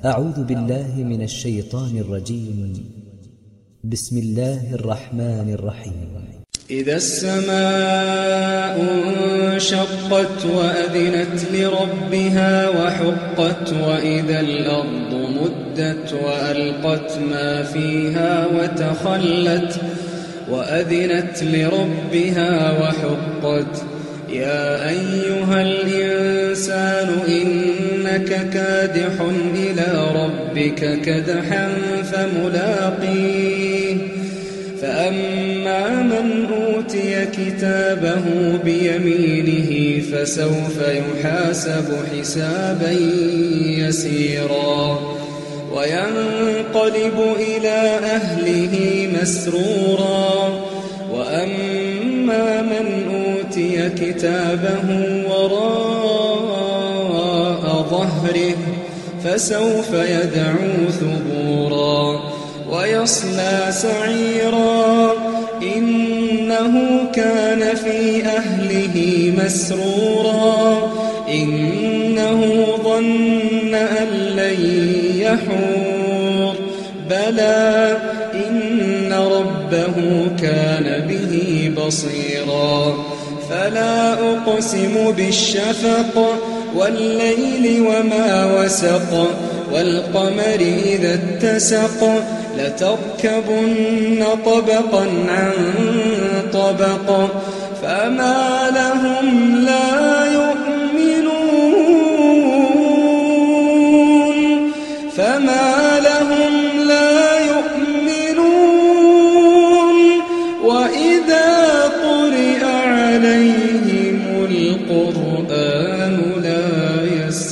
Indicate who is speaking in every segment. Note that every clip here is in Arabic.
Speaker 1: أعوذ بالله من الشيطان الرجيم. بسم الله الرحمن الرحيم.
Speaker 2: إذا السماء انشقت وأذنت لربها وحقت وإذا الأرض مدت وألقت ما فيها وتخلت وأذنت لربها وحقت يا أيها الإنسان إنك كادح إلى ربك كدحا فملاقيه فأما من أوتي كتابه بيمينه فسوف يحاسب حسابا يسيرا وينقلب إلى أهله مسرورا وأما من أوتي كتابه وراء ظهره فسوف يدعو ثبورا ويصلى سعيرا إنه كان في أهله مسرورا إنه ظن أن لن يحور بلى إن ربه كان به بصيرا فلا أقسم بالشفق والليل وما وسق والقمر إذا اتسق لتركبن طبقا عن طبق فما لهم لا يؤمنون وإذا قرئ عليهم القرآن لا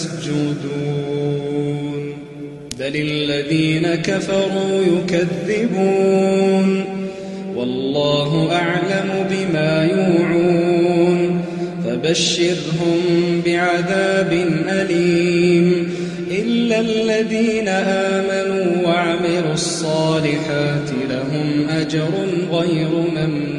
Speaker 2: يسجدون بل الذين كفروا يكذبون والله أعلم بما يوعون فبشرهم بعذاب أليم إلا الذين آمنوا وعملوا الصالحات لهم أجر غير ممنون.